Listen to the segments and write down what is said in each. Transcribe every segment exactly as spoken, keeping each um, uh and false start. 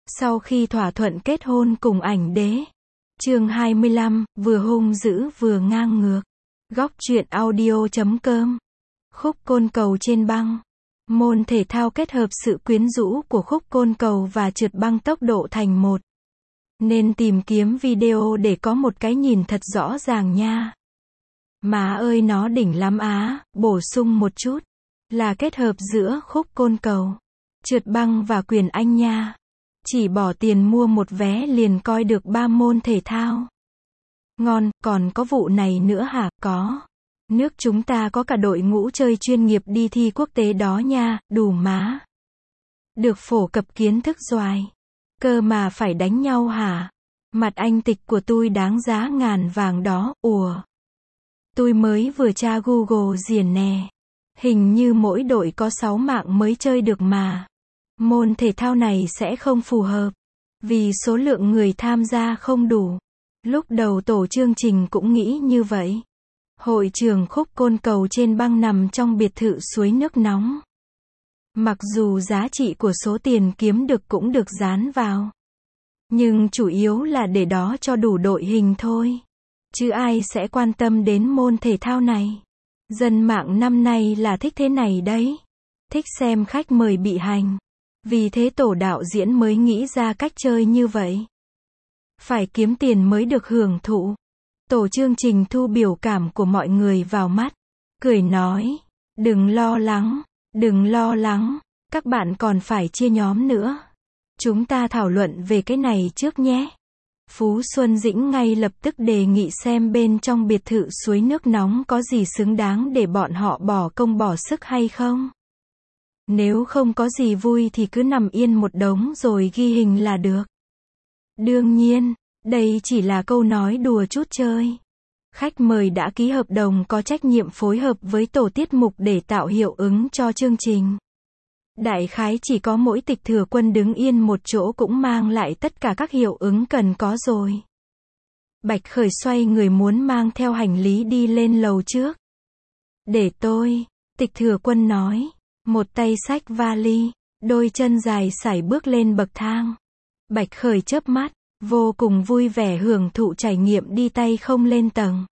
Sau khi thỏa thuận kết hôn cùng ảnh đế. Chương hai mươi lăm, vừa hung dữ vừa ngang ngược. Góc truyện audio chấm com. Khúc côn cầu trên băng. Môn thể thao kết hợp sự quyến rũ của khúc côn cầu và trượt băng tốc độ thành một. Nên tìm kiếm video để có một cái nhìn thật rõ ràng nha. Má ơi nó đỉnh lắm á, bổ sung một chút. Là kết hợp giữa khúc côn cầu, trượt băng và quyền Anh nha. Chỉ bỏ tiền mua một vé liền coi được ba môn thể thao. Ngon, còn có vụ này nữa hả? Có. Nước chúng ta có cả đội ngũ chơi chuyên nghiệp đi thi quốc tế đó nha, đủ má. Được phổ cập kiến thức doài. Cơ mà phải đánh nhau hả? Mặt anh Tịch của tôi đáng giá ngàn vàng đó, ùa. Tôi mới vừa tra Google diển nè. Hình như mỗi đội có sáu mạng mới chơi được mà. Môn thể thao này sẽ không phù hợp. Vì số lượng người tham gia không đủ. Lúc đầu tổ chương trình cũng nghĩ như vậy. Hội trường khúc côn cầu trên băng nằm trong biệt thự suối nước nóng. Mặc dù giá trị của số tiền kiếm được cũng được dán vào. Nhưng chủ yếu là để đó cho đủ đội hình thôi. Chứ ai sẽ quan tâm đến môn thể thao này. Dân mạng năm nay là thích thế này đấy. Thích xem khách mời bị hành. Vì thế tổ đạo diễn mới nghĩ ra cách chơi như vậy. Phải kiếm tiền mới được hưởng thụ. Tổ chương trình thu biểu cảm của mọi người vào mắt. Cười nói, đừng lo lắng, đừng lo lắng, các bạn còn phải chia nhóm nữa. Chúng ta thảo luận về cái này trước nhé. Phú Xuân Dĩnh ngay lập tức đề nghị xem bên trong biệt thự suối nước nóng có gì xứng đáng để bọn họ bỏ công bỏ sức hay không. Nếu không có gì vui thì cứ nằm yên một đống rồi ghi hình là được. Đương nhiên, đây chỉ là câu nói đùa chút chơi. Khách mời đã ký hợp đồng có trách nhiệm phối hợp với tổ tiết mục để tạo hiệu ứng cho chương trình. Đại khái chỉ có mỗi Tịch Thừa Quân đứng yên một chỗ cũng mang lại tất cả các hiệu ứng cần có rồi. Bạch Khởi xoay người muốn mang theo hành lý đi lên lầu trước. Để tôi, Tịch Thừa Quân nói. Một tay xách vali, đôi chân dài sải bước lên bậc thang. Bạch Khởi chớp mắt, vô cùng vui vẻ hưởng thụ trải nghiệm đi tay không lên tầng.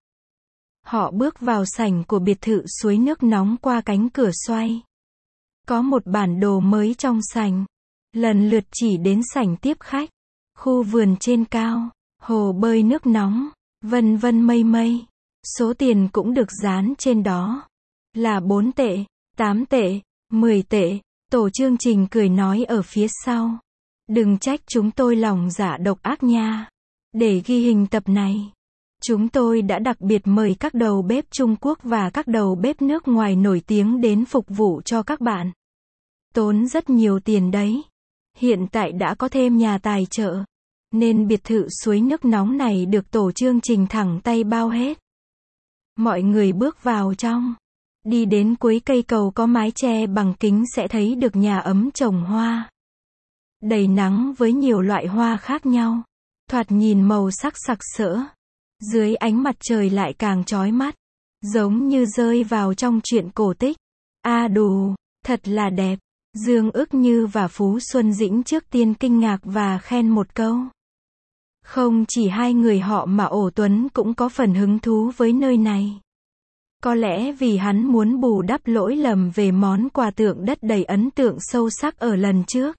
Họ bước vào sảnh của biệt thự suối nước nóng qua cánh cửa xoay. Có một bản đồ mới trong sảnh. Lần lượt chỉ đến sảnh tiếp khách. Khu vườn trên cao, hồ bơi nước nóng, vân vân mây mây. Số tiền cũng được dán trên đó. Là bốn tệ, tám tệ, mười tệ. Tổ chương trình cười nói ở phía sau. Đừng trách chúng tôi lòng dạ độc ác nha. Để ghi hình tập này, chúng tôi đã đặc biệt mời các đầu bếp Trung Quốc và các đầu bếp nước ngoài nổi tiếng đến phục vụ cho các bạn. Tốn rất nhiều tiền đấy. Hiện tại đã có thêm nhà tài trợ. Nên biệt thự suối nước nóng này được tổ chương trình thẳng tay bao hết. Mọi người bước vào trong. Đi đến cuối cây cầu có mái che bằng kính sẽ thấy được nhà ấm trồng hoa. Đầy nắng với nhiều loại hoa khác nhau. Thoạt nhìn màu sắc sặc sỡ. Dưới ánh mặt trời lại càng chói mắt. Giống như rơi vào trong truyện cổ tích. A đù, thật là đẹp. Dương Ức Như và Phú Xuân Dĩnh trước tiên kinh ngạc và khen một câu. Không chỉ hai người họ mà Ổ Tuấn cũng có phần hứng thú với nơi này. Có lẽ vì hắn muốn bù đắp lỗi lầm về món quà tượng đất đầy ấn tượng sâu sắc ở lần trước.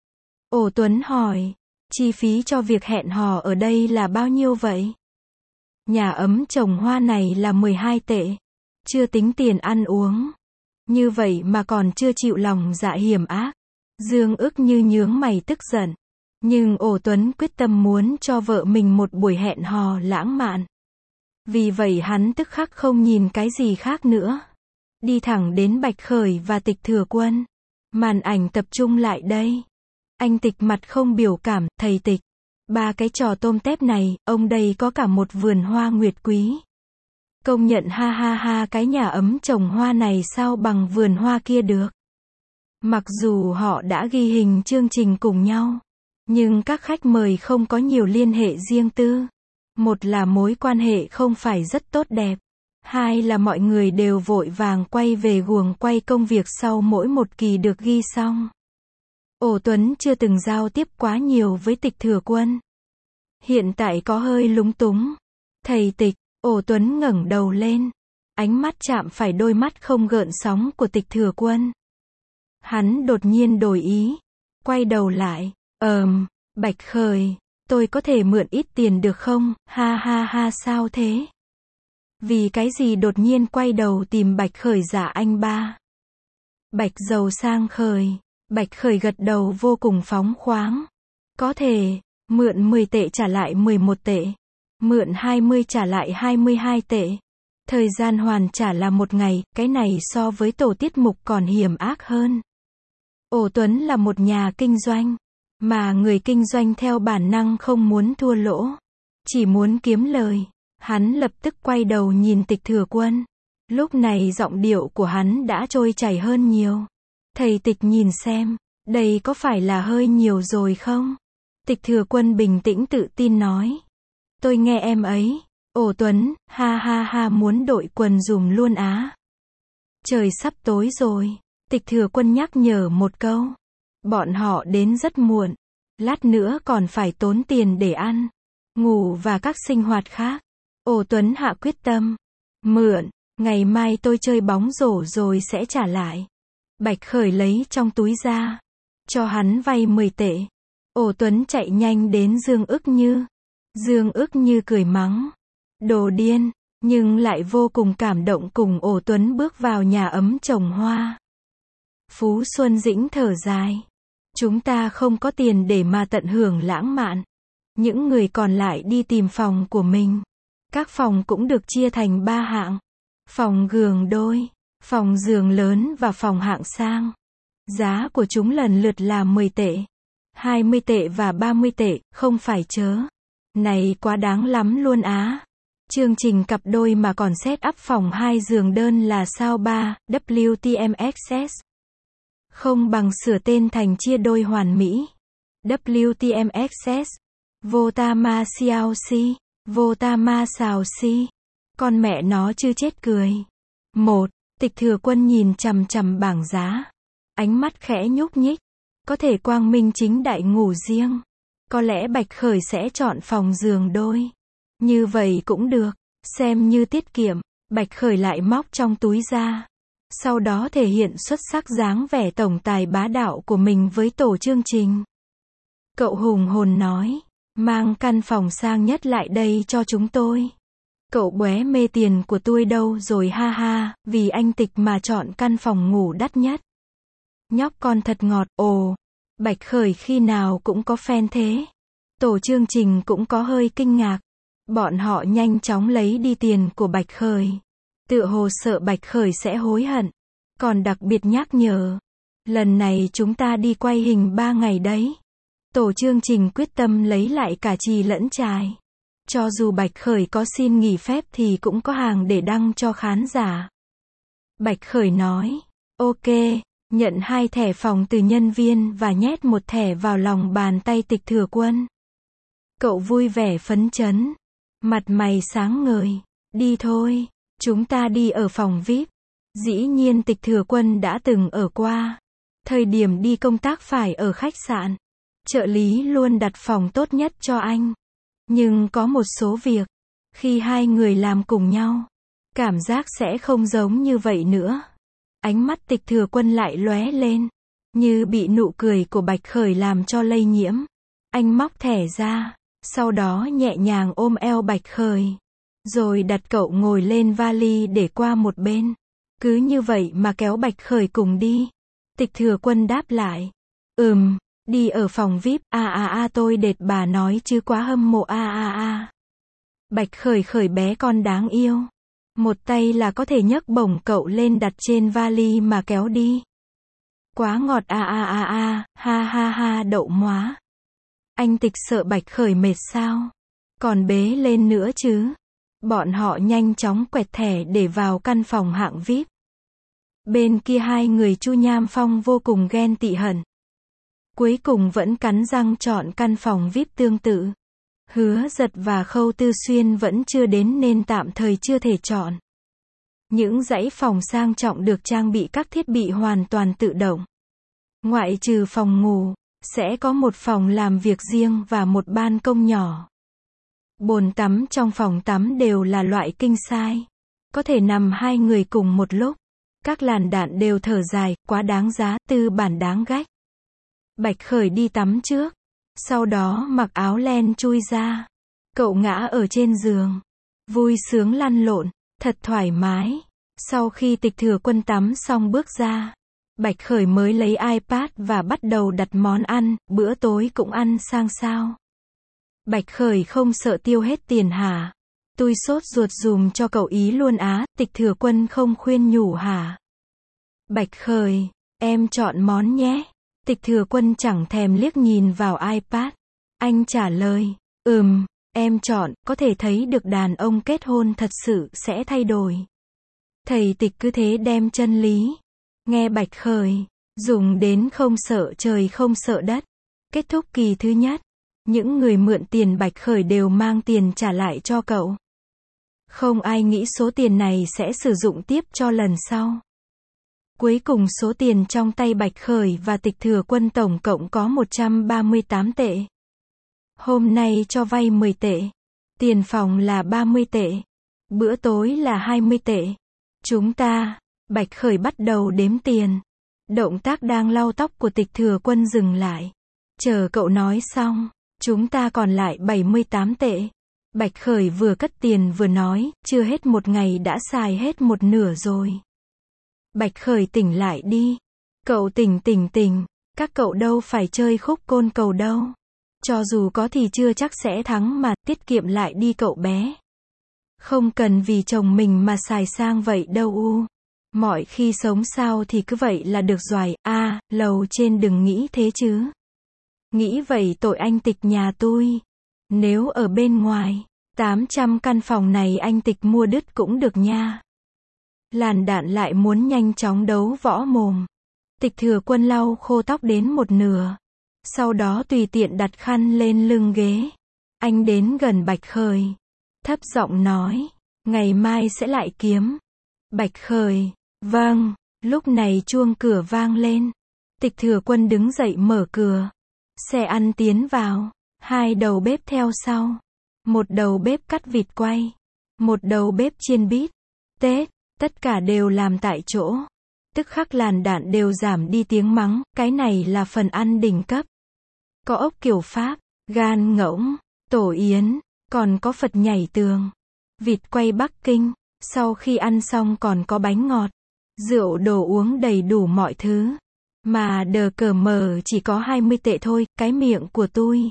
Ổ Tuấn hỏi, chi phí cho việc hẹn hò ở đây là bao nhiêu vậy? Nhà ấm trồng hoa này là mười hai tệ. Chưa tính tiền ăn uống. Như vậy mà còn chưa chịu lòng dạ hiểm ác. Dương Ức Như nhướng mày tức giận. Nhưng Ổ Tuấn quyết tâm muốn cho vợ mình một buổi hẹn hò lãng mạn. Vì vậy hắn tức khắc không nhìn cái gì khác nữa. Đi thẳng đến Bạch Khởi và Tịch Thừa Quân. Màn ảnh tập trung lại đây. Anh Tịch mặt không biểu cảm, thầy Tịch. Ba cái trò tôm tép này, ông đây có cả một vườn hoa nguyệt quý. Công nhận ha ha ha cái nhà ấm trồng hoa này sao bằng vườn hoa kia được. Mặc dù họ đã ghi hình chương trình cùng nhau. Nhưng các khách mời không có nhiều liên hệ riêng tư. Một là mối quan hệ không phải rất tốt đẹp. Hai là mọi người đều vội vàng quay về guồng quay công việc sau mỗi một kỳ được ghi xong. Ổ Tuấn chưa từng giao tiếp quá nhiều với Tịch Thừa Quân. Hiện tại có hơi lúng túng. Thầy Tịch, Ổ Tuấn ngẩng đầu lên. Ánh mắt chạm phải đôi mắt không gợn sóng của Tịch Thừa Quân. Hắn đột nhiên đổi ý. Quay đầu lại. Ờm, Bạch Khởi, tôi có thể mượn ít tiền được không? Ha ha ha, sao thế? Vì cái gì đột nhiên quay đầu tìm Bạch Khởi giả anh ba? Bạch giàu sang Khởi. Bạch Khởi gật đầu vô cùng phóng khoáng. Có thể, mượn mười tệ trả lại mười một tệ. Mượn hai mươi trả lại hai mươi hai tệ. Thời gian hoàn trả là một ngày, cái này so với tổ tiết mục còn hiểm ác hơn. Ổ Tuấn là một nhà kinh doanh. Mà người kinh doanh theo bản năng không muốn thua lỗ. Chỉ muốn kiếm lời. Hắn lập tức quay đầu nhìn Tịch Thừa Quân. Lúc này giọng điệu của hắn đã trôi chảy hơn nhiều. Thầy Tịch nhìn xem, đây có phải là hơi nhiều rồi không? Tịch Thừa Quân bình tĩnh tự tin nói. Tôi nghe em ấy. Ổ Tuấn, ha ha ha, muốn đội quần dùm luôn á. Trời sắp tối rồi. Tịch Thừa Quân nhắc nhở một câu. Bọn họ đến rất muộn. Lát nữa còn phải tốn tiền để ăn, ngủ và các sinh hoạt khác. Ổ Tuấn hạ quyết tâm. Mượn, ngày mai tôi chơi bóng rổ rồi sẽ trả lại. Bạch Khởi lấy trong túi ra. Cho hắn vay mười tệ. Ổ Tuấn chạy nhanh đến Dương Ức Như. Dương Ức Như cười mắng. Đồ điên, nhưng lại vô cùng cảm động cùng Ổ Tuấn bước vào nhà ấm trồng hoa. Phú Xuân Dĩnh thở dài. Chúng ta không có tiền để mà tận hưởng lãng mạn. Những người còn lại đi tìm phòng của mình. Các phòng cũng được chia thành ba hạng. Phòng giường đôi, phòng giường lớn và phòng hạng sang. Giá của chúng lần lượt là mười tệ, hai mươi tệ và ba mươi tệ, không phải chớ. Này quá đáng lắm luôn á. Chương trình cặp đôi mà còn set up phòng hai giường đơn là sao ba, W T M X S. Không bằng sửa tên thành chia đôi hoàn mỹ. W T M X S. Votama Xiao Si. Votama Xào Si. Con mẹ nó chưa chết cười. Một. Tịch Thừa Quân nhìn chằm chằm bảng giá. Ánh mắt khẽ nhúc nhích. Có thể quang minh chính đại ngủ riêng. Có lẽ Bạch Khởi sẽ chọn phòng giường đôi. Như vậy cũng được. Xem như tiết kiệm. Bạch Khởi lại móc trong túi ra. Sau đó thể hiện xuất sắc dáng vẻ tổng tài bá đạo của mình với tổ chương trình. Cậu hùng hồn nói. Mang căn phòng sang nhất lại đây cho chúng tôi. Cậu bé mê tiền của tôi đâu rồi ha ha, vì anh Tịch mà chọn căn phòng ngủ đắt nhất. Nhóc con thật ngọt, ồ. Bạch Khởi khi nào cũng có fan thế. Tổ chương trình cũng có hơi kinh ngạc. Bọn họ nhanh chóng lấy đi tiền của Bạch Khởi. Tựa hồ sợ Bạch Khởi sẽ hối hận. Còn đặc biệt nhắc nhở. Lần này chúng ta đi quay hình ba ngày đấy. Tổ chương trình quyết tâm lấy lại cả trì lẫn trài. Cho dù Bạch Khởi có xin nghỉ phép thì cũng có hàng để đăng cho khán giả. Bạch Khởi nói. Ok, nhận hai thẻ phòng từ nhân viên và nhét một thẻ vào lòng bàn tay Tịch Thừa Quân. Cậu vui vẻ phấn chấn. Mặt mày sáng ngời. Đi thôi. Chúng ta đi ở phòng vi ai pi. Dĩ nhiên Tịch Thừa Quân đã từng ở qua. Thời điểm đi công tác phải ở khách sạn. Trợ lý luôn đặt phòng tốt nhất cho anh. Nhưng có một số việc, khi hai người làm cùng nhau, cảm giác sẽ không giống như vậy nữa. Ánh mắt Tịch Thừa Quân lại lóe lên, như bị nụ cười của Bạch Khởi làm cho lây nhiễm. Anh móc thẻ ra, sau đó nhẹ nhàng ôm eo Bạch Khởi, rồi đặt cậu ngồi lên vali để qua một bên. Cứ như vậy mà kéo Bạch Khởi cùng đi. Tịch Thừa Quân đáp lại. Ừm, đi ở phòng vi ai pi, a a a tôi đệt bà nói chứ quá hâm mộ a a a. Bạch Khởi Khởi bé con đáng yêu. Một tay là có thể nhấc bổng cậu lên đặt trên vali mà kéo đi. Quá ngọt a a a a, ha ha ha đậu móa. Anh Tịch sợ Bạch Khởi mệt sao? Còn bế lên nữa chứ. Bọn họ nhanh chóng quẹt thẻ để vào căn phòng hạng vi ai pi. Bên kia hai người Chu Nham Phong vô cùng ghen tị hận. Cuối cùng vẫn cắn răng chọn căn phòng vi ai pi tương tự. Hứa Giật và Khâu Tư Xuyên vẫn chưa đến nên tạm thời chưa thể chọn. Những dãy phòng sang trọng được trang bị các thiết bị hoàn toàn tự động. Ngoại trừ phòng ngủ, sẽ có một phòng làm việc riêng và một ban công nhỏ. Bồn tắm trong phòng tắm đều là loại king size. Có thể nằm hai người cùng một lúc. Các làn đạn đều thở dài, quá đáng giá, tư bản đáng gách. Bạch Khởi đi tắm trước. Sau đó mặc áo len chui ra. Cậu ngã ở trên giường. Vui sướng lăn lộn, thật thoải mái. Sau khi Tịch Thừa Quân tắm xong bước ra, Bạch Khởi mới lấy iPad và bắt đầu đặt món ăn, bữa tối cũng ăn sang sao. Bạch Khởi không sợ tiêu hết tiền hả? Tôi sốt ruột dùm cho cậu ý luôn á, Tịch Thừa Quân không khuyên nhủ hả? Bạch Khởi, em chọn món nhé. Tịch Thừa Quân chẳng thèm liếc nhìn vào iPad. Anh trả lời, ừm, em chọn, có thể thấy được đàn ông kết hôn thật sự sẽ thay đổi. Thầy Tịch cứ thế đem chân lý. Nghe Bạch Khởi, dùng đến không sợ trời không sợ đất. Kết thúc kỳ thứ nhất. Những người mượn tiền Bạch Khởi đều mang tiền trả lại cho cậu. Không ai nghĩ số tiền này sẽ sử dụng tiếp cho lần sau. Cuối cùng số tiền trong tay Bạch Khởi và Tịch Thừa Quân tổng cộng có một trăm ba mươi tám tệ. Hôm nay cho vay mười tệ. Tiền phòng là ba mươi tệ. Bữa tối là hai mươi tệ. Chúng ta, Bạch Khởi bắt đầu đếm tiền. Động tác đang lau tóc của Tịch Thừa Quân dừng lại. Chờ cậu nói xong, chúng ta còn lại bảy mươi tám tệ. Bạch Khởi vừa cất tiền vừa nói, chưa hết một ngày đã xài hết một nửa rồi. Bạch Khởi tỉnh lại đi. Cậu tỉnh tỉnh tỉnh, các cậu đâu phải chơi khúc côn cầu đâu. Cho dù có thì chưa chắc sẽ thắng mà, tiết kiệm lại đi cậu bé. Không cần vì chồng mình mà xài sang vậy đâu u. Mọi khi sống sao thì cứ vậy là được rồi, a à, lầu trên đừng nghĩ thế chứ. Nghĩ vậy tội anh Tịch nhà tôi. Nếu ở bên ngoài, tám trăm căn phòng này anh Tịch mua đứt cũng được nha. Làn đạn lại muốn nhanh chóng đấu võ mồm. Tịch Thừa Quân lau khô tóc đến một nửa. Sau đó tùy tiện đặt khăn lên lưng ghế. Anh đến gần Bạch Khởi. Thấp giọng nói, ngày mai sẽ lại kiếm. Bạch Khởi, vâng. Lúc này chuông cửa vang lên. Tịch Thừa Quân đứng dậy mở cửa. Xe ăn tiến vào. Hai đầu bếp theo sau. Một đầu bếp cắt vịt quay. Một đầu bếp chiên bít tết. Tất cả đều làm tại chỗ. Tức khắc làn đạn đều giảm đi tiếng mắng. Cái này là phần ăn đỉnh cấp. Có ốc kiểu Pháp, gan ngỗng, tổ yến, còn có Phật nhảy tường, vịt quay Bắc Kinh. Sau khi ăn xong còn có bánh ngọt, rượu đồ uống đầy đủ mọi thứ. Mà đờ cờ mờ chỉ có hai mươi tệ thôi, cái miệng của tôi.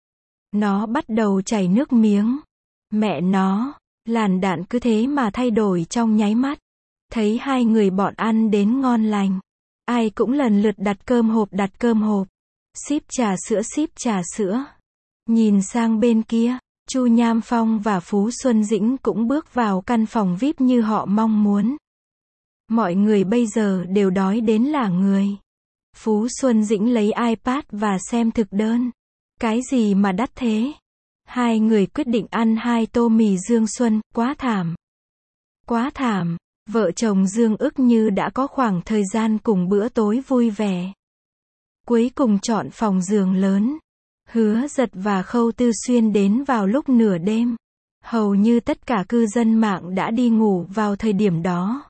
Nó bắt đầu chảy nước miếng. Mẹ nó, làn đạn cứ thế mà thay đổi trong nháy mắt. Thấy hai người bọn ăn đến ngon lành. Ai cũng lần lượt đặt cơm hộp đặt cơm hộp. Ship trà sữa ship trà sữa. Nhìn sang bên kia, Chu Nham Phong và Phú Xuân Dĩnh cũng bước vào căn phòng vi ai pi như họ mong muốn. Mọi người bây giờ đều đói đến lả người. Phú Xuân Dĩnh lấy iPad và xem thực đơn. Cái gì mà đắt thế? Hai người quyết định ăn hai tô mì Dương Xuân, quá thảm. Quá thảm, vợ chồng Dương ức như đã có khoảng thời gian cùng bữa tối vui vẻ. Cuối cùng chọn phòng giường lớn. Hứa Giật và Khâu Tư Xuyên đến vào lúc nửa đêm. Hầu như tất cả cư dân mạng đã đi ngủ vào thời điểm đó.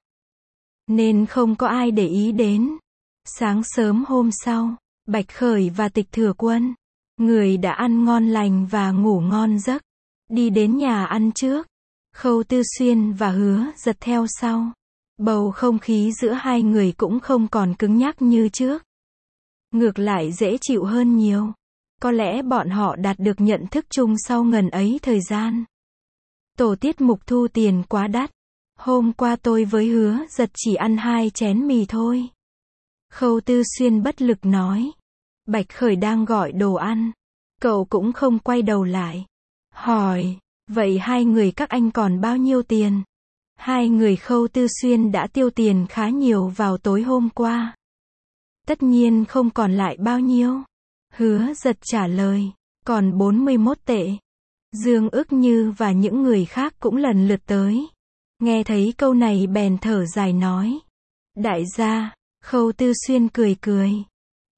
Nên không có ai để ý đến. Sáng sớm hôm sau, Bạch Khởi và Tịch Thừa Quân, người đã ăn ngon lành và ngủ ngon giấc, đi đến nhà ăn trước. Khâu Tư Xuyên và Hứa Giật theo sau. Bầu không khí giữa hai người cũng không còn cứng nhắc như trước. Ngược lại dễ chịu hơn nhiều. Có lẽ bọn họ đạt được nhận thức chung sau ngần ấy thời gian. Tổ tiết mục thu tiền quá đắt. Hôm qua tôi với Hứa Giật chỉ ăn hai chén mì thôi. Khâu Tư Xuyên bất lực nói. Bạch Khởi đang gọi đồ ăn. Cậu cũng không quay đầu lại. Hỏi, vậy hai người các anh còn bao nhiêu tiền? Hai người Khâu Tư Xuyên đã tiêu tiền khá nhiều vào tối hôm qua. Tất nhiên không còn lại bao nhiêu. Hứa Giật trả lời, còn bốn mươi mốt tệ. Dương Ức Như và những người khác cũng lần lượt tới. Nghe thấy câu này bèn thở dài nói. Đại gia, Khâu Tư Xuyên cười cười.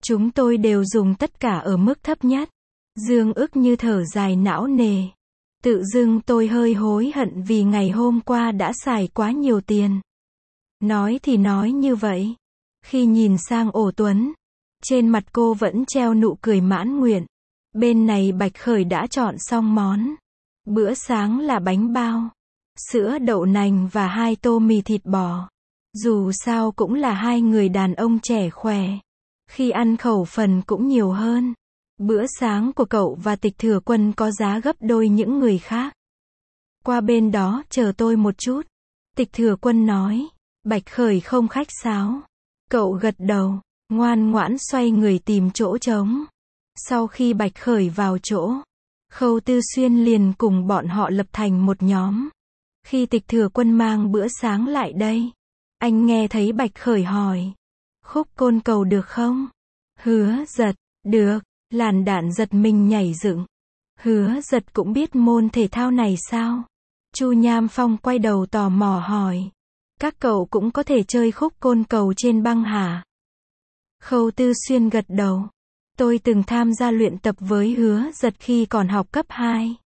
Chúng tôi đều dùng tất cả ở mức thấp nhất. Dương ức như thở dài não nề. Tự dưng tôi hơi hối hận vì ngày hôm qua đã xài quá nhiều tiền. Nói thì nói như vậy. Khi nhìn sang Ổ Tuấn, trên mặt cô vẫn treo nụ cười mãn nguyện. Bên này Bạch Khởi đã chọn xong món. Bữa sáng là bánh bao, sữa đậu nành và hai tô mì thịt bò. Dù sao cũng là hai người đàn ông trẻ khỏe. Khi ăn khẩu phần cũng nhiều hơn. Bữa sáng của cậu và Tịch Thừa Quân có giá gấp đôi những người khác. Qua bên đó chờ tôi một chút. Tịch Thừa Quân nói. Bạch Khởi không khách sáo. Cậu gật đầu, ngoan ngoãn xoay người tìm chỗ trống. Sau khi Bạch Khởi vào chỗ, Khâu Tư Xuyên liền cùng bọn họ lập thành một nhóm. Khi Tịch Thừa Quân mang bữa sáng lại đây, anh nghe thấy Bạch Khởi hỏi. Khúc côn cầu được không? Hứa Giật, được. Làn Đạn giật mình nhảy dựng. Hứa Giật cũng biết môn thể thao này sao? Chu Nham Phong quay đầu tò mò hỏi. Các cậu cũng có thể chơi khúc côn cầu trên băng hả? Khâu Tư Xuyên gật đầu. Tôi từng tham gia luyện tập với Hứa Giật khi còn học cấp hai.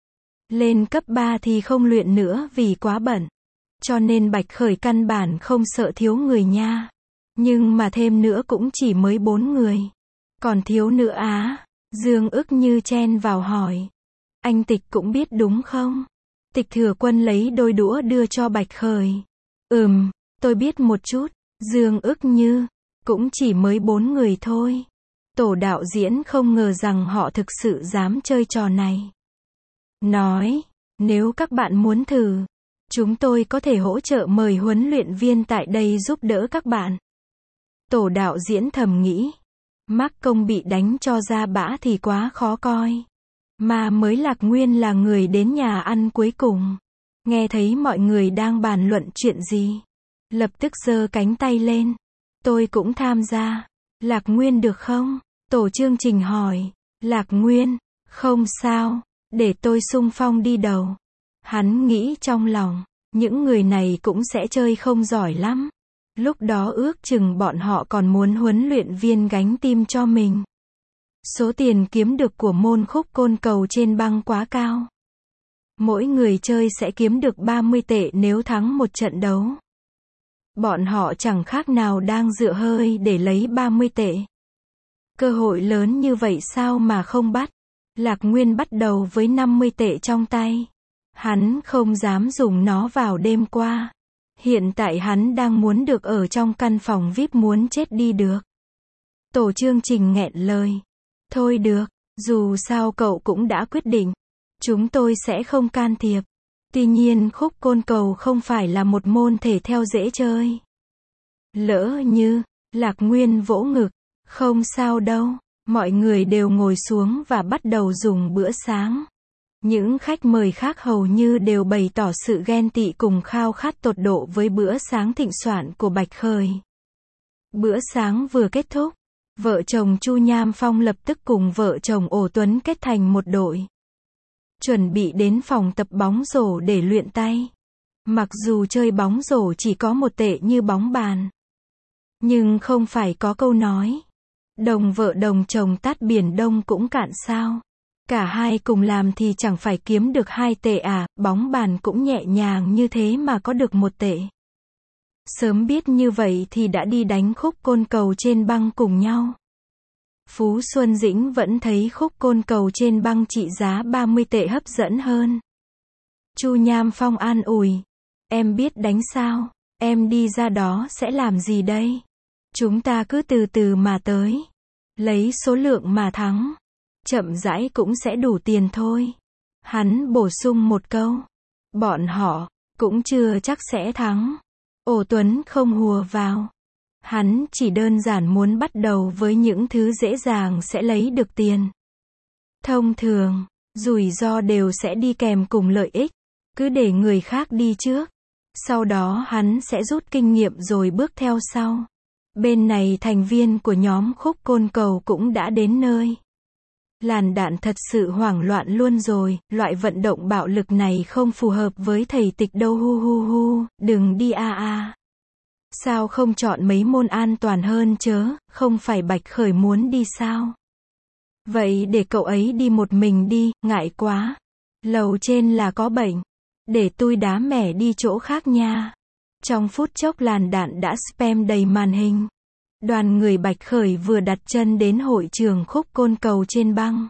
Lên cấp ba thì không luyện nữa vì quá bận. Cho nên Bạch Khởi căn bản không sợ thiếu người nha. Nhưng mà thêm nữa cũng chỉ mới bốn người. Còn thiếu nữa á? Dương ức như chen vào hỏi. Anh Tịch cũng biết đúng không? Tịch Thừa Quân lấy đôi đũa đưa cho Bạch Khởi. Ừm, tôi biết một chút. Dương ức như. Cũng chỉ mới bốn người thôi. Tổ đạo diễn không ngờ rằng họ thực sự dám chơi trò này. Nói, nếu các bạn muốn thử, chúng tôi có thể hỗ trợ mời huấn luyện viên tại đây giúp đỡ các bạn. Tổ đạo diễn thầm nghĩ. Mắc Công bị đánh cho ra bã thì quá khó coi. Mà mới Lạc Nguyên là người đến nhà ăn cuối cùng. Nghe thấy mọi người đang bàn luận chuyện gì. Lập tức giơ cánh tay lên. Tôi cũng tham gia. Lạc Nguyên được không? Tổ chương trình hỏi. Lạc Nguyên, không sao. Để tôi xung phong đi đầu. Hắn nghĩ trong lòng. Những người này cũng sẽ chơi không giỏi lắm. Lúc đó ước chừng bọn họ còn muốn huấn luyện viên gánh tim cho mình. Số tiền kiếm được của môn khúc côn cầu trên băng quá cao. Mỗi người chơi sẽ kiếm được ba mươi tệ nếu thắng một trận đấu. Bọn họ chẳng khác nào đang dựa hơi để lấy ba mươi tệ. Cơ hội lớn như vậy sao mà không bắt? Lạc Nguyên bắt đầu với năm mươi tệ trong tay. Hắn không dám dùng nó vào đêm qua. Hiện tại hắn đang muốn được ở trong căn phòng vi ai pi muốn chết đi được. Tổ chương trình nghẹn lời. Thôi được, dù sao cậu cũng đã quyết định. Chúng tôi sẽ không can thiệp. Tuy nhiên khúc côn cầu không phải là một môn thể thao dễ chơi. Lỡ như, Lạc Nguyên vỗ ngực. Không sao đâu, mọi người đều ngồi xuống và bắt đầu dùng bữa sáng. Những khách mời khác hầu như đều bày tỏ sự ghen tị cùng khao khát tột độ với bữa sáng thịnh soạn của Bạch Khởi. Bữa sáng vừa kết thúc, vợ chồng Chu Nham Phong lập tức cùng vợ chồng Ổ Tuấn kết thành một đội. Chuẩn bị đến phòng tập bóng rổ để luyện tay. Mặc dù chơi bóng rổ chỉ có một tệ như bóng bàn. Nhưng không phải có câu nói. Đồng vợ đồng chồng tát biển Đông cũng cạn sao. Cả hai cùng làm thì chẳng phải kiếm được hai tệ à, bóng bàn cũng nhẹ nhàng như thế mà có được một tệ. Sớm biết như vậy thì đã đi đánh khúc côn cầu trên băng cùng nhau. Phú Xuân Dĩnh vẫn thấy khúc côn cầu trên băng trị giá ba mươi tệ hấp dẫn hơn. Chu Nham Phong an ủi. Em biết đánh sao, em đi ra đó sẽ làm gì đây? Chúng ta cứ từ từ mà tới. Lấy số lượng mà thắng. Chậm rãi cũng sẽ đủ tiền thôi. Hắn bổ sung một câu. Bọn họ cũng chưa chắc sẽ thắng. Ổ Tuấn không hùa vào. Hắn chỉ đơn giản muốn bắt đầu với những thứ dễ dàng sẽ lấy được tiền. Thông thường, rủi ro đều sẽ đi kèm cùng lợi ích. Cứ để người khác đi trước. Sau đó hắn sẽ rút kinh nghiệm rồi bước theo sau. Bên này thành viên của nhóm khúc côn cầu cũng đã đến nơi. Làn Đạn thật sự hoảng loạn luôn rồi, loại vận động bạo lực này không phù hợp với thầy Tịch đâu hu hu hu, đừng đi a a. Sao không chọn mấy môn an toàn hơn chớ, không phải Bạch Khởi muốn đi sao? Vậy để cậu ấy đi một mình đi, ngại quá. Lầu trên là có bệnh. Để tôi đá mẻ đi chỗ khác nha. Trong phút chốc làn đạn đã spam đầy màn hình. Đoàn người Bạch Khởi vừa đặt chân đến hội trường khúc côn cầu trên băng.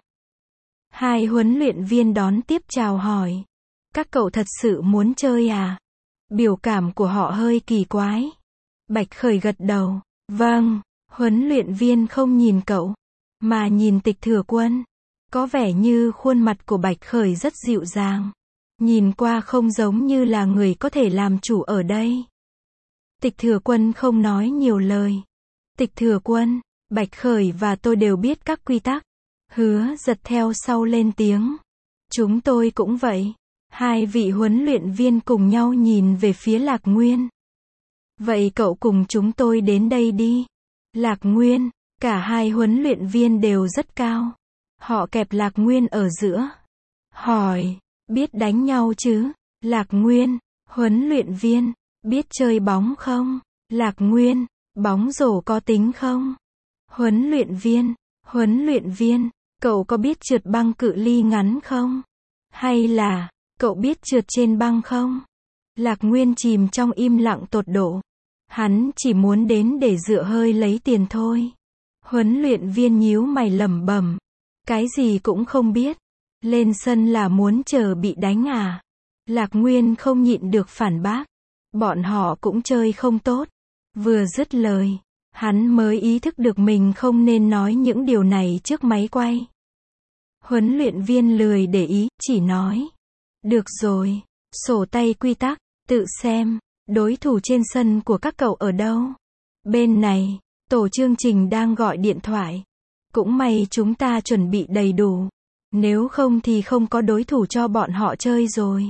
Hai huấn luyện viên đón tiếp chào hỏi. Các cậu thật sự muốn chơi à? Biểu cảm của họ hơi kỳ quái. Bạch Khởi gật đầu. Vâng, huấn luyện viên không nhìn cậu, mà nhìn Tịch Thừa Quân. Có vẻ như khuôn mặt của Bạch Khởi rất dịu dàng. Nhìn qua không giống như là người có thể làm chủ ở đây. Tịch Thừa Quân không nói nhiều lời. Tịch Thừa Quân, Bạch Khởi và tôi đều biết các quy tắc. Hứa Giật theo sau lên tiếng. Chúng tôi cũng vậy. Hai vị huấn luyện viên cùng nhau nhìn về phía Lạc Nguyên. Vậy cậu cùng chúng tôi đến đây đi. Lạc Nguyên, cả hai huấn luyện viên đều rất cao. Họ kẹp Lạc Nguyên ở giữa. Hỏi, biết đánh nhau chứ? Lạc Nguyên, huấn luyện viên, biết chơi bóng không? Lạc Nguyên, bóng rổ có tính không? Huấn luyện viên, huấn luyện viên, cậu có biết trượt băng cự ly ngắn không? Hay là, cậu biết trượt trên băng không? Lạc Nguyên chìm trong im lặng tột độ. Hắn chỉ muốn đến để dựa hơi lấy tiền thôi. Huấn luyện viên nhíu mày lẩm bẩm. Cái gì cũng không biết. Lên sân là muốn chờ bị đánh à? Lạc Nguyên không nhịn được phản bác. Bọn họ cũng chơi không tốt. Vừa dứt lời, hắn mới ý thức được mình không nên nói những điều này trước máy quay. Huấn luyện viên lười để ý, chỉ nói. Được rồi, sổ tay quy tắc, tự xem, đối thủ trên sân của các cậu ở đâu? Bên này, tổ chương trình đang gọi điện thoại. Cũng may chúng ta chuẩn bị đầy đủ. Nếu không thì không có đối thủ cho bọn họ chơi rồi.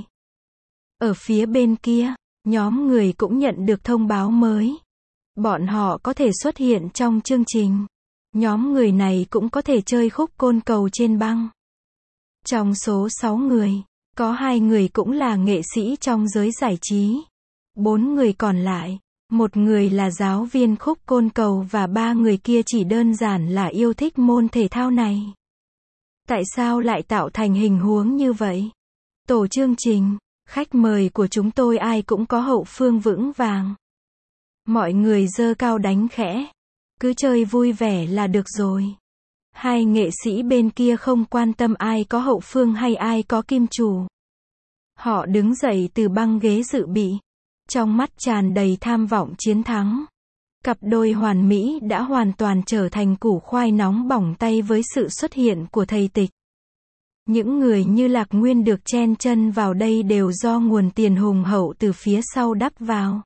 Ở phía bên kia, nhóm người cũng nhận được thông báo mới. Bọn họ có thể xuất hiện trong chương trình. Nhóm người này cũng có thể chơi khúc côn cầu trên băng. Trong số sáu người, có hai người cũng là nghệ sĩ trong giới giải trí. Bốn người còn lại, một người là giáo viên khúc côn cầu và ba người kia chỉ đơn giản là yêu thích môn thể thao này. Tại sao lại tạo thành hình huống như vậy? Tổ chương trình, khách mời của chúng tôi ai cũng có hậu phương vững vàng. Mọi người giơ cao đánh khẽ. Cứ chơi vui vẻ là được rồi. Hai nghệ sĩ bên kia không quan tâm ai có hậu phương hay ai có kim chủ. Họ đứng dậy từ băng ghế dự bị. Trong mắt tràn đầy tham vọng chiến thắng. Cặp đôi hoàn mỹ đã hoàn toàn trở thành củ khoai nóng bỏng tay với sự xuất hiện của thầy Tịch. Những người như Lạc Nguyên được chen chân vào đây đều do nguồn tiền hùng hậu từ phía sau đắp vào.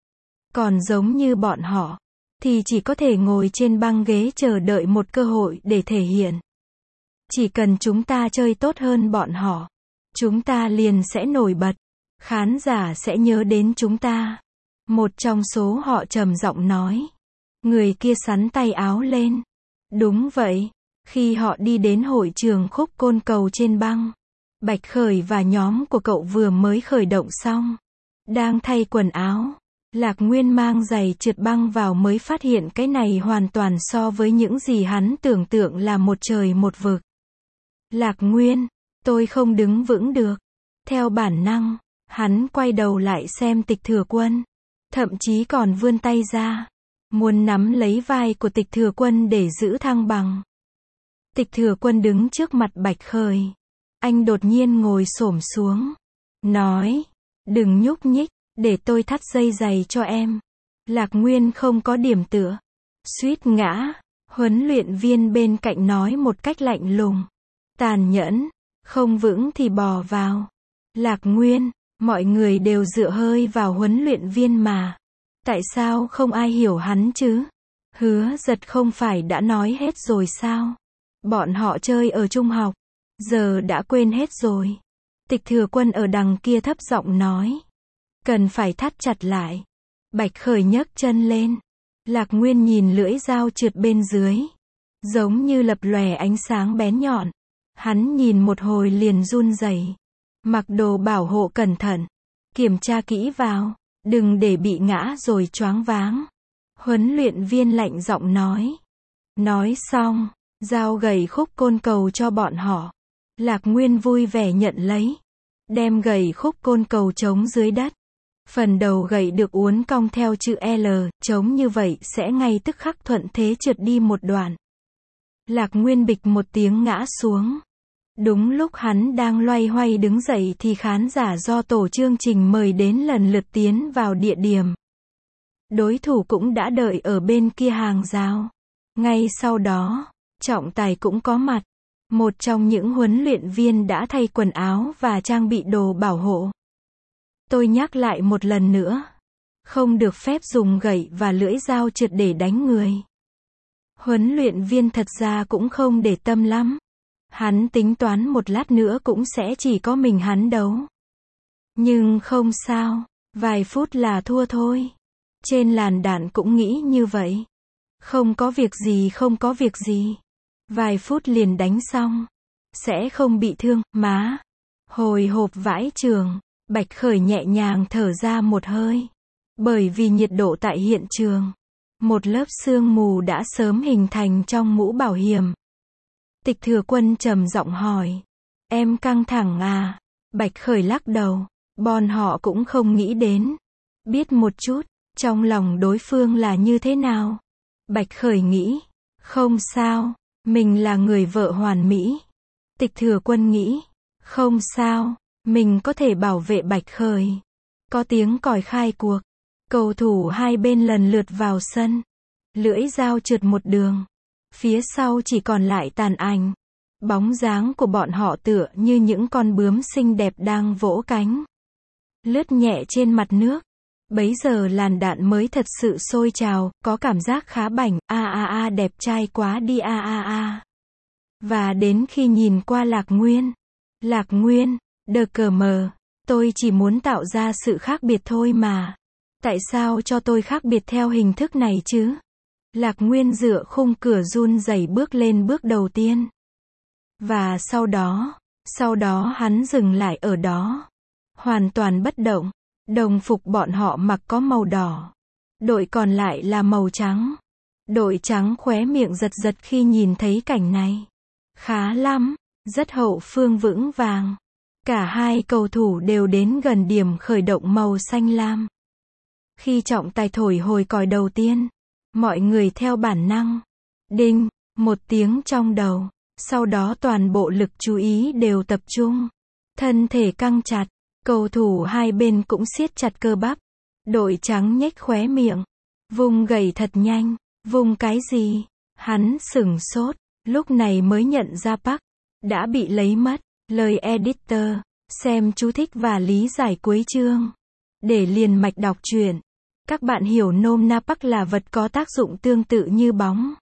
Còn giống như bọn họ, thì chỉ có thể ngồi trên băng ghế chờ đợi một cơ hội để thể hiện. Chỉ cần chúng ta chơi tốt hơn bọn họ, chúng ta liền sẽ nổi bật. Khán giả sẽ nhớ đến chúng ta. Một trong số họ trầm giọng nói. Người kia xắn tay áo lên. Đúng vậy. Khi họ đi đến hội trường khúc côn cầu trên băng, Bạch Khởi và nhóm của cậu vừa mới khởi động xong. Đang thay quần áo. Lạc Nguyên mang giày trượt băng vào mới phát hiện cái này hoàn toàn so với những gì hắn tưởng tượng là một trời một vực. Lạc Nguyên, tôi không đứng vững được. Theo bản năng, hắn quay đầu lại xem Tịch Thừa Quân. Thậm chí còn vươn tay ra. Muốn nắm lấy vai của Tịch Thừa Quân để giữ thăng bằng. Tịch Thừa Quân đứng trước mặt Bạch Khởi. Anh đột nhiên ngồi xổm xuống. Nói. Đừng nhúc nhích. Để tôi thắt dây giày cho em. Lạc Nguyên không có điểm tựa. Suýt ngã. Huấn luyện viên bên cạnh nói một cách lạnh lùng. Tàn nhẫn. Không vững thì bò vào. Lạc Nguyên. Mọi người đều dựa hơi vào huấn luyện viên mà. Tại sao không ai hiểu hắn chứ? Hứa Giật không phải đã nói hết rồi sao? Bọn họ chơi ở trung học. Giờ đã quên hết rồi. Tịch Thừa Quân ở đằng kia thấp giọng nói. Cần phải thắt chặt lại. Bạch Khởi nhấc chân lên. Lạc Nguyên nhìn lưỡi dao trượt bên dưới. Giống như lập lòe ánh sáng bén nhọn. Hắn nhìn một hồi liền run rẩy. Mặc đồ bảo hộ cẩn thận. Kiểm tra kỹ vào. Đừng để bị ngã rồi choáng váng. Huấn luyện viên lạnh giọng nói. Nói xong, giao gậy khúc côn cầu cho bọn họ. Lạc Nguyên vui vẻ nhận lấy. Đem gậy khúc côn cầu trống dưới đất. Phần đầu gậy được uốn cong theo chữ L, trống như vậy sẽ ngay tức khắc thuận thế trượt đi một đoạn. Lạc Nguyên bịch một tiếng ngã xuống. Đúng lúc hắn đang loay hoay đứng dậy thì khán giả do tổ chương trình mời đến lần lượt tiến vào địa điểm. Đối thủ cũng đã đợi ở bên kia hàng rào. Ngay sau đó, trọng tài cũng có mặt. Một trong những huấn luyện viên đã thay quần áo và trang bị đồ bảo hộ. Tôi nhắc lại một lần nữa. Không được phép dùng gậy và lưỡi dao trượt để đánh người. Huấn luyện viên thật ra cũng không để tâm lắm. Hắn tính toán một lát nữa cũng sẽ chỉ có mình hắn đấu. Nhưng không sao, vài phút là thua thôi. Trên làn đạn cũng nghĩ như vậy. Không có việc gì không có việc gì. Vài phút liền đánh xong. Sẽ không bị thương, má. Hồi hộp vãi trường, Bạch Khởi nhẹ nhàng thở ra một hơi. Bởi vì nhiệt độ tại hiện trường. Một lớp sương mù đã sớm hình thành trong mũ bảo hiểm. Tịch Thừa Quân trầm giọng hỏi. Em căng thẳng à? Bạch Khởi lắc đầu. Bọn họ cũng không nghĩ đến. Biết một chút, trong lòng đối phương là như thế nào. Bạch Khởi nghĩ. Không sao, mình là người vợ hoàn mỹ. Tịch Thừa Quân nghĩ. Không sao, mình có thể bảo vệ Bạch Khởi. Có tiếng còi khai cuộc. Cầu thủ hai bên lần lượt vào sân. Lưỡi dao trượt một đường. Phía sau chỉ còn lại tàn ảnh. Bóng dáng của bọn họ tựa như những con bướm xinh đẹp đang vỗ cánh. Lướt nhẹ trên mặt nước. Bấy giờ làn đạn mới thật sự sôi trào, có cảm giác khá bảnh, a a a đẹp trai quá đi a a a. Và đến khi nhìn qua Lạc Nguyên. Lạc Nguyên, đờ cờ mờ, tôi chỉ muốn tạo ra sự khác biệt thôi mà. Tại sao cho tôi khác biệt theo hình thức này chứ? Lạc Nguyên dựa khung cửa run rẩy bước lên bước đầu tiên. Và sau đó, sau đó hắn dừng lại ở đó. Hoàn toàn bất động. Đồng phục bọn họ mặc có màu đỏ. Đội còn lại là màu trắng. Đội trắng khóe miệng giật giật khi nhìn thấy cảnh này. Khá lắm, rất hậu phương vững vàng. Cả hai cầu thủ đều đến gần điểm khởi động màu xanh lam. Khi trọng tài thổi hồi còi đầu tiên, mọi người theo bản năng. Đinh, một tiếng trong đầu. Sau đó toàn bộ lực chú ý đều tập trung. Thân thể căng chặt. Cầu thủ hai bên cũng siết chặt cơ bắp. Đội trắng nhếch khóe miệng. Vùng gậy thật nhanh. Vùng cái gì? Hắn sửng sốt. Lúc này mới nhận ra Park đã bị lấy mất. Lời editor. Xem chú thích và lý giải cuối chương. Để liền mạch đọc truyện. Các bạn hiểu nôm na Park là vật có tác dụng tương tự như bóng.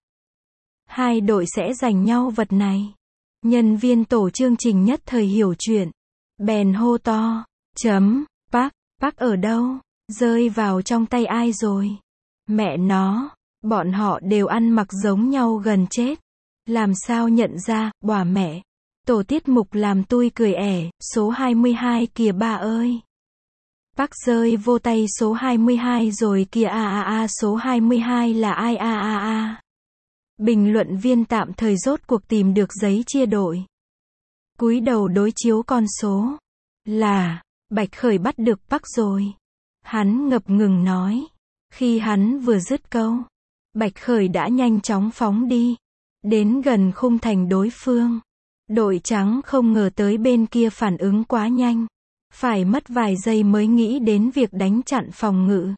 Hai đội sẽ giành nhau vật này. Nhân viên tổ chương trình nhất thời hiểu chuyện. Bèn hô to. Chấm, Park, Park ở đâu? Rơi vào trong tay ai rồi? Mẹ nó, bọn họ đều ăn mặc giống nhau gần chết. Làm sao nhận ra, bòa mẹ. Tổ tiết mục làm tui cười ẻ, số hai mươi hai kìa ba ơi. Park rơi vô tay số hai mươi hai rồi kìa a a a số hai mươi hai là ai a a a. Bình luận viên tạm thời rốt cuộc tìm được giấy chia đội. Cúi đầu đối chiếu con số. Là, Bạch Khởi bắt được Park rồi. Hắn ngập ngừng nói. Khi hắn vừa dứt câu, Bạch Khởi đã nhanh chóng phóng đi. Đến gần khung thành đối phương. Đội trắng không ngờ tới bên kia phản ứng quá nhanh. Phải mất vài giây mới nghĩ đến việc đánh chặn phòng ngự.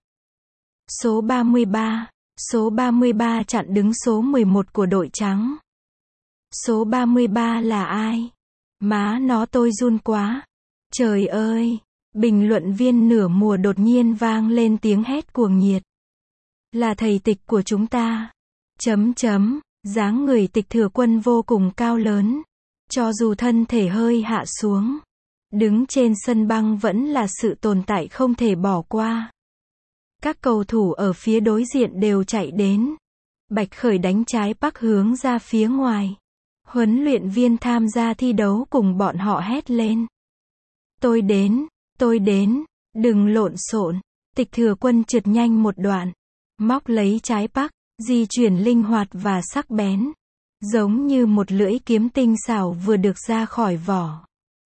Số ba mươi ba. Số ba mươi ba chặn đứng số mười một của đội trắng. Số ba mươi ba là ai? Má nó tôi run quá. Trời ơi! Bình luận viên nửa mùa đột nhiên vang lên tiếng hét cuồng nhiệt. Là thầy Tịch của chúng ta. Chấm chấm, dáng người Tịch Thừa Quân vô cùng cao lớn. Cho dù thân thể hơi hạ xuống. Đứng trên sân băng vẫn là sự tồn tại không thể bỏ qua. Các cầu thủ ở phía đối diện đều chạy đến. Bạch Khởi đánh trái Park hướng ra phía ngoài. Huấn luyện viên tham gia thi đấu cùng bọn họ hét lên. Tôi đến, tôi đến, đừng lộn xộn. Tịch Thừa Quân trượt nhanh một đoạn, móc lấy trái bắc, di chuyển linh hoạt và sắc bén, giống như một lưỡi kiếm tinh xảo vừa được ra khỏi vỏ.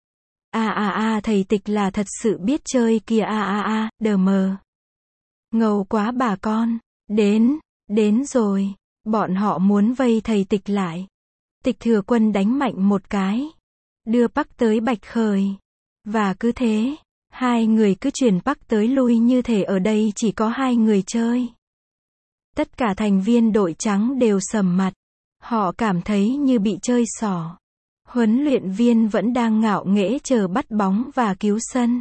A a a thầy Tịch là thật sự biết chơi kìa a a a, đờ mờ. Ngầu quá bà con, đến, đến rồi, bọn họ muốn vây thầy Tịch lại. Tịch Thừa Quân đánh mạnh một cái, đưa bắc tới Bạch Khởi. Và cứ thế, hai người cứ chuyển bắc tới lui như thể ở đây chỉ có hai người chơi. Tất cả thành viên đội trắng đều sầm mặt, họ cảm thấy như bị chơi xỏ. Huấn luyện viên vẫn đang ngạo nghễ chờ bắt bóng và cứu sân.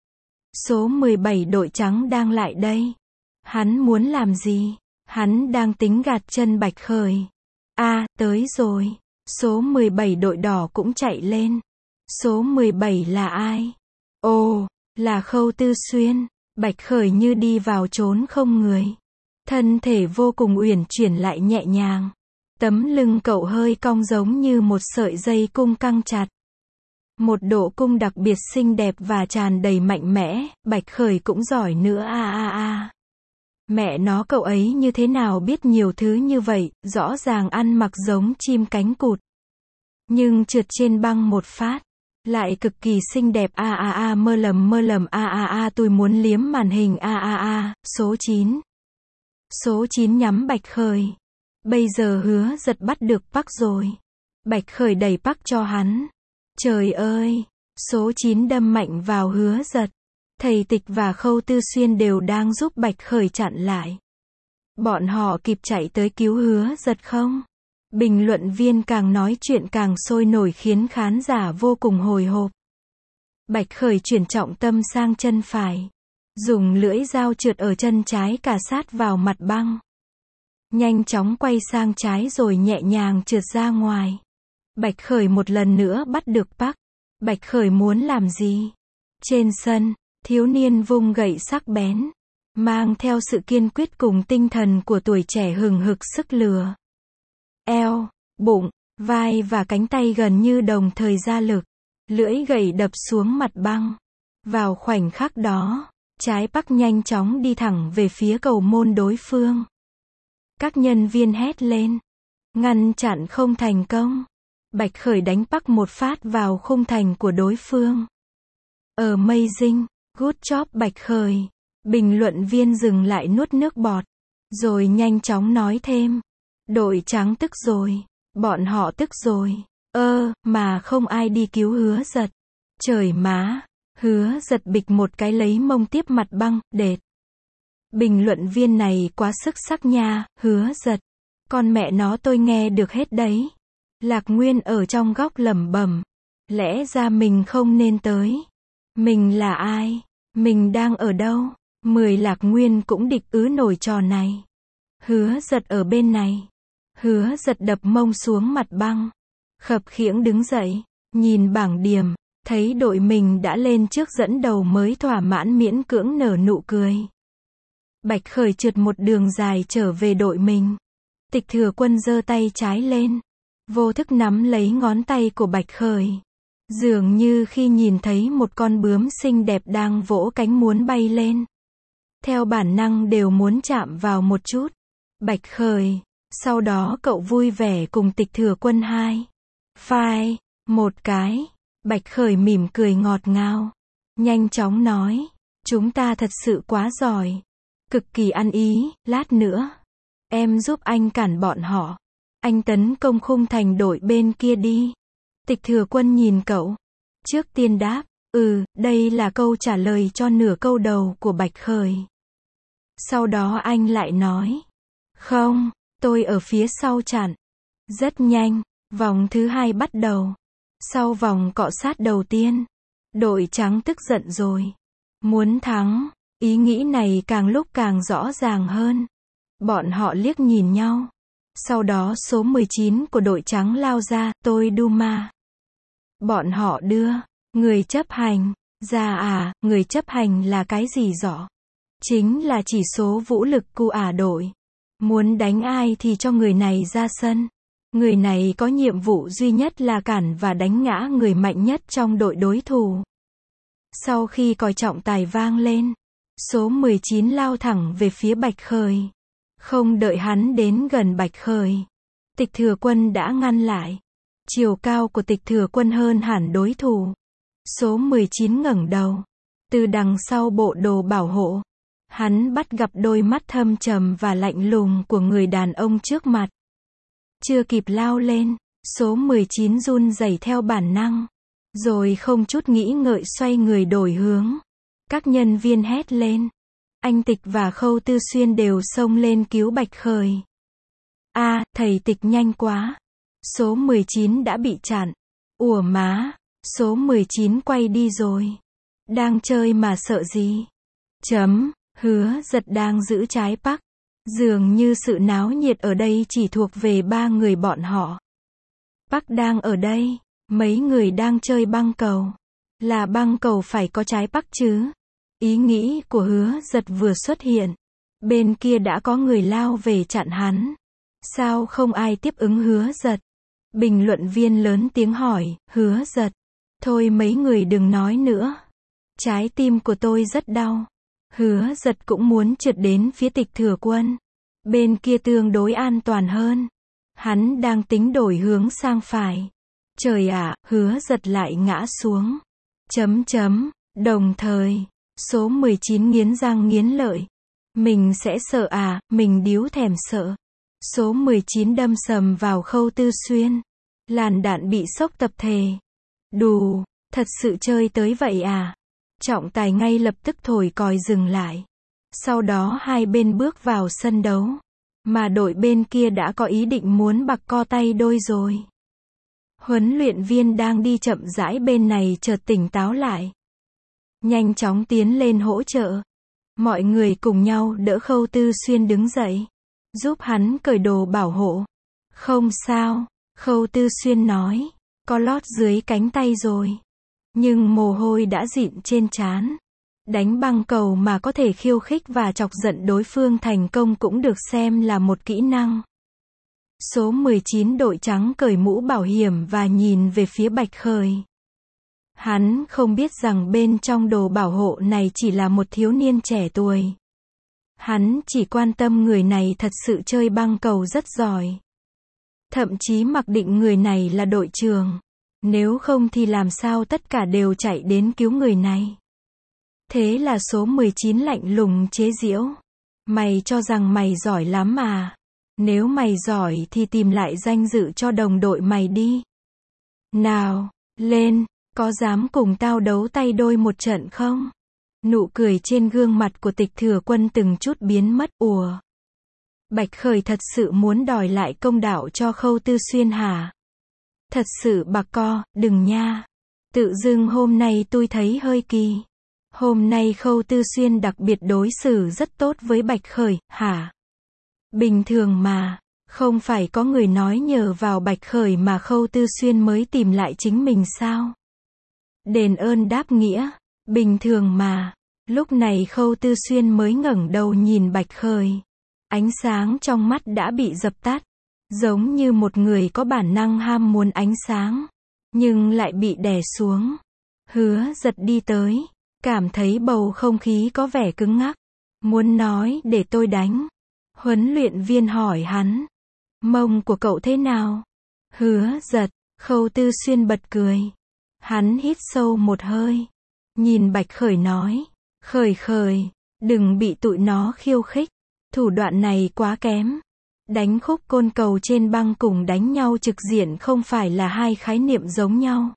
Số mười bảy đội trắng đang lại đây. Hắn muốn làm gì? Hắn đang tính gạt chân Bạch Khởi. A, à, tới rồi. Số mười bảy đội đỏ cũng chạy lên. Số mười bảy là ai? Ồ, là Khâu Tư Xuyên. Bạch Khởi như đi vào chốn không người. Thân thể vô cùng uyển chuyển lại nhẹ nhàng. Tấm lưng cậu hơi cong giống như một sợi dây cung căng chặt. Một độ cung đặc biệt xinh đẹp và tràn đầy mạnh mẽ, Bạch Khởi cũng giỏi nữa a a a. Mẹ nó cậu ấy như thế nào biết nhiều thứ như vậy, rõ ràng ăn mặc giống chim cánh cụt. Nhưng trượt trên băng một phát, lại cực kỳ xinh đẹp a a a mơ lầm mơ lầm a a a tôi muốn liếm màn hình a a a, số chín. Số chín nhắm Bạch Khởi. Bây giờ Hứa Giật bắt được Bắc rồi. Bạch Khởi đẩy Bắc cho hắn. Trời ơi, số chín đâm mạnh vào Hứa Giật. Thầy Tịch và Khâu Tư Xuyên đều đang giúp Bạch Khởi chặn lại. Bọn họ kịp chạy tới cứu Hứa Giật không? Bình luận viên càng nói chuyện càng sôi nổi khiến khán giả vô cùng hồi hộp. Bạch Khởi chuyển trọng tâm sang chân phải. Dùng lưỡi dao trượt ở chân trái cà sát vào mặt băng. Nhanh chóng quay sang trái rồi nhẹ nhàng trượt ra ngoài. Bạch Khởi một lần nữa bắt được Bắc. Bạch Khởi muốn làm gì? Trên sân, thiếu niên vung gậy sắc bén, mang theo sự kiên quyết cùng tinh thần của tuổi trẻ hừng hực sức lừa. Eo, bụng, vai và cánh tay gần như đồng thời ra lực. Lưỡi gậy đập xuống mặt băng. Vào khoảnh khắc đó, trái bắc nhanh chóng đi thẳng về phía cầu môn đối phương. Các nhân viên hét lên. Ngăn chặn không thành công. Bạch Khởi đánh bắc một phát vào khung thành của đối phương. Amazing, good job Bạch Khởi. Bình luận viên dừng lại nuốt nước bọt. Rồi nhanh chóng nói thêm. Đội trắng tức rồi. Bọn họ tức rồi. Ơ, mà không ai đi cứu Hứa Giật. Trời má. Hứa Giật bịch một cái lấy mông tiếp mặt băng, đệt. Bình luận viên này quá sức sắc nha, Hứa Giật. Con mẹ nó tôi nghe được hết đấy. Lạc Nguyên ở trong góc lẩm bẩm. Lẽ ra mình không nên tới. Mình là ai? Mình đang ở đâu? Mười Lạc Nguyên cũng địch ứ nổi trò này. Hứa Giật ở bên này. Hứa Giật đập mông xuống mặt băng. Khập khiễng đứng dậy. Nhìn bảng điểm. Thấy đội mình đã lên trước dẫn đầu mới thỏa mãn miễn cưỡng nở nụ cười. Bạch Khởi trượt một đường dài trở về đội mình. Tịch Thừa Quân giơ tay trái lên. Vô thức nắm lấy ngón tay của Bạch Khởi. Dường như khi nhìn thấy một con bướm xinh đẹp đang vỗ cánh muốn bay lên. Theo bản năng đều muốn chạm vào một chút. Bạch Khởi. Sau đó cậu vui vẻ cùng Tịch Thừa Quân hai. Phai. Một cái. Bạch Khởi mỉm cười ngọt ngào. Nhanh chóng nói. Chúng ta thật sự quá giỏi. Cực kỳ ăn ý, lát nữa. Em giúp anh cản bọn họ. Anh tấn công khung thành đội bên kia đi. Tịch Thừa Quân nhìn cậu. Trước tiên đáp. Ừ, đây là câu trả lời cho nửa câu đầu của Bạch Khởi. Sau đó anh lại nói. Không, tôi ở phía sau chặn. Rất nhanh, vòng thứ hai bắt đầu. Sau vòng cọ sát đầu tiên, đội trắng tức giận rồi. Muốn thắng, ý nghĩ này càng lúc càng rõ ràng hơn. Bọn họ liếc nhìn nhau. Sau đó số mười chín của đội trắng lao ra, tôi Duma. Bọn họ đưa, người chấp hành, ra à, người chấp hành là cái gì rõ? Chính là chỉ số vũ lực của ả đội. Muốn đánh ai thì cho người này ra sân. Người này có nhiệm vụ duy nhất là cản và đánh ngã người mạnh nhất trong đội đối thủ. Sau khi còi trọng tài vang lên, Số mười chín lao thẳng về phía Bạch Khởi. Không đợi hắn đến gần Bạch Khởi, Tịch Thừa Quân đã ngăn lại. Chiều cao của Tịch Thừa Quân hơn hẳn đối thủ. Số mười chín ngẩng đầu. Từ đằng sau bộ đồ bảo hộ, hắn bắt gặp đôi mắt thâm trầm và lạnh lùng của người đàn ông trước mặt. Chưa kịp lao lên, số mười chín run rẩy theo bản năng, rồi không chút nghĩ ngợi xoay người đổi hướng. Các nhân viên hét lên. Anh Tịch và Khâu Tư Xuyên đều xông lên cứu Bạch Khởi. A, à, thầy Tịch nhanh quá. Số mười chín đã bị chặn. Ủa má, số mười chín quay đi rồi. Đang chơi mà sợ gì? Chấm, Hứa Giật đang giữ trái Park. Dường như sự náo nhiệt ở đây chỉ thuộc về ba người bọn họ. Park đang ở đây, mấy người đang chơi băng cầu. Là băng cầu phải có trái Park chứ? Ý nghĩ của Hứa Giật vừa xuất hiện, bên kia đã có người lao về chặn hắn. Sao không ai tiếp ứng Hứa Giật? Bình luận viên lớn tiếng hỏi, Hứa Giật. Thôi mấy người đừng nói nữa. Trái tim của tôi rất đau. Hứa Giật cũng muốn trượt đến phía Tịch Thừa Quân. Bên kia tương đối an toàn hơn. Hắn đang tính đổi hướng sang phải. Trời ạ, Hứa Giật lại ngã xuống. Chấm chấm, đồng thời, số mười chín nghiến răng nghiến lợi. Mình sẽ sợ à, mình điếu thèm sợ. Số mười chín đâm sầm vào Khâu Tư Xuyên. Làn đạn bị sốc tập thể. Đù, thật sự chơi tới vậy à? Trọng tài ngay lập tức thổi còi dừng lại. Sau đó hai bên bước vào sân đấu. Mà đội bên kia đã có ý định muốn bặc co tay đôi rồi. Huấn luyện viên đang đi chậm rãi bên này chợt tỉnh táo lại. Nhanh chóng tiến lên hỗ trợ. Mọi người cùng nhau đỡ Khâu Tư Xuyên đứng dậy. Giúp hắn cởi đồ bảo hộ. Không sao, Khâu Tư Xuyên nói. Có lót dưới cánh tay rồi. Nhưng mồ hôi đã dịn trên trán. Đánh băng cầu mà có thể khiêu khích và chọc giận đối phương thành công cũng được xem là một kỹ năng. Số mười chín đội trắng cởi mũ bảo hiểm và nhìn về phía Bạch Khởi. Hắn không biết rằng bên trong đồ bảo hộ này chỉ là một thiếu niên trẻ tuổi. Hắn chỉ quan tâm người này thật sự chơi băng cầu rất giỏi. Thậm chí mặc định người này là đội trưởng. Nếu không thì làm sao tất cả đều chạy đến cứu người này. Thế là số mười chín lạnh lùng chế giễu. Mày cho rằng mày giỏi lắm à? Nếu mày giỏi thì tìm lại danh dự cho đồng đội mày đi. Nào, lên, có dám cùng tao đấu tay đôi một trận không? Nụ cười trên gương mặt của Tịch Thừa Quân từng chút biến mất. Ủa? Bạch Khởi thật sự muốn đòi lại công đạo cho Khâu Tư Xuyên hả? Thật sự bạc co, đừng nha. Tự dưng hôm nay tôi thấy hơi kỳ. Hôm nay Khâu Tư Xuyên đặc biệt đối xử rất tốt với Bạch Khởi, hả? Bình thường mà, không phải có người nói nhờ vào Bạch Khởi mà Khâu Tư Xuyên mới tìm lại chính mình sao? Đền ơn đáp nghĩa, bình thường mà. Lúc này Khâu Tư Xuyên mới ngẩng đầu nhìn Bạch Khởi. Ánh sáng trong mắt đã bị dập tắt. Giống như một người có bản năng ham muốn ánh sáng, nhưng lại bị đè xuống. Hứa Giật đi tới, cảm thấy bầu không khí có vẻ cứng ngắc. Muốn nói để tôi đánh. Huấn luyện viên hỏi hắn. Mông của cậu thế nào? Hứa Giật, Khâu Tư Xuyên bật cười. Hắn hít sâu một hơi. Nhìn Bạch Khởi nói. Khởi Khởi, đừng bị tụi nó khiêu khích. Thủ đoạn này quá kém. Đánh khúc côn cầu trên băng cùng đánh nhau trực diện không phải là hai khái niệm giống nhau.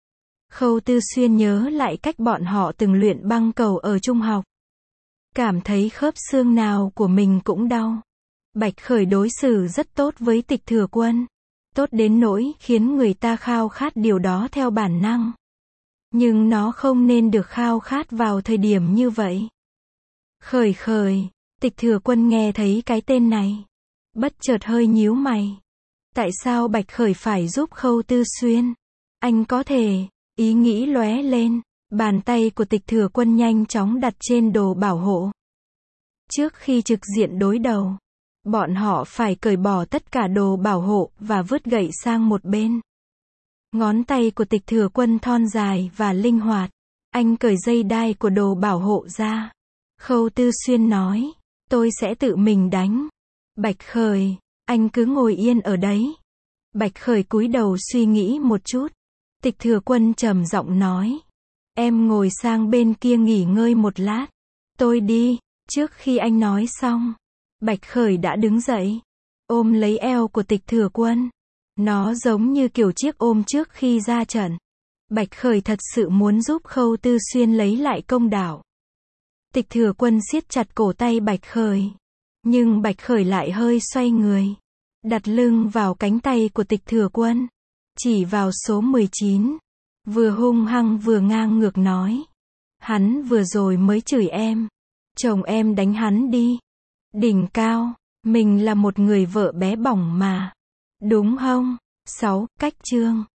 Khâu Tư Xuyên nhớ lại cách bọn họ từng luyện băng cầu ở trung học. Cảm thấy khớp xương nào của mình cũng đau. Bạch Khởi đối xử rất tốt với Tịch Thừa Quân. Tốt đến nỗi khiến người ta khao khát điều đó theo bản năng. Nhưng nó không nên được khao khát vào thời điểm như vậy. Khởi Khởi, Tịch Thừa Quân nghe thấy cái tên này. Bất chợt hơi nhíu mày. Tại sao Bạch Khởi phải giúp Khâu Tư Xuyên? Anh có thể, ý nghĩ lóe lên, bàn tay của Tịch Thừa Quân nhanh chóng đặt trên đồ bảo hộ. Trước khi trực diện đối đầu, bọn họ phải cởi bỏ tất cả đồ bảo hộ và vứt gậy sang một bên. Ngón tay của Tịch Thừa Quân thon dài và linh hoạt. Anh cởi dây đai của đồ bảo hộ ra. Khâu Tư Xuyên nói, tôi sẽ tự mình đánh. Bạch Khởi, anh cứ ngồi yên ở đấy. Bạch Khởi cúi đầu suy nghĩ một chút. Tịch Thừa Quân trầm giọng nói, em ngồi sang bên kia nghỉ ngơi một lát. Tôi đi. Trước khi anh nói xong, Bạch Khởi đã đứng dậy, ôm lấy eo của Tịch Thừa Quân. Nó giống như kiểu chiếc ôm trước khi ra trận. Bạch Khởi thật sự muốn giúp Khâu Tư Xuyên lấy lại công đạo. Tịch Thừa Quân siết chặt cổ tay Bạch Khởi. Nhưng Bạch Khởi lại hơi xoay người, đặt lưng vào cánh tay của Tịch Thừa Quân, chỉ vào số mười chín, vừa hung hăng vừa ngang ngược nói. Hắn vừa rồi mới chửi em. Chồng em đánh hắn đi. Đỉnh cao, mình là một người vợ bé bỏng mà. Đúng không? sáu. Cách chương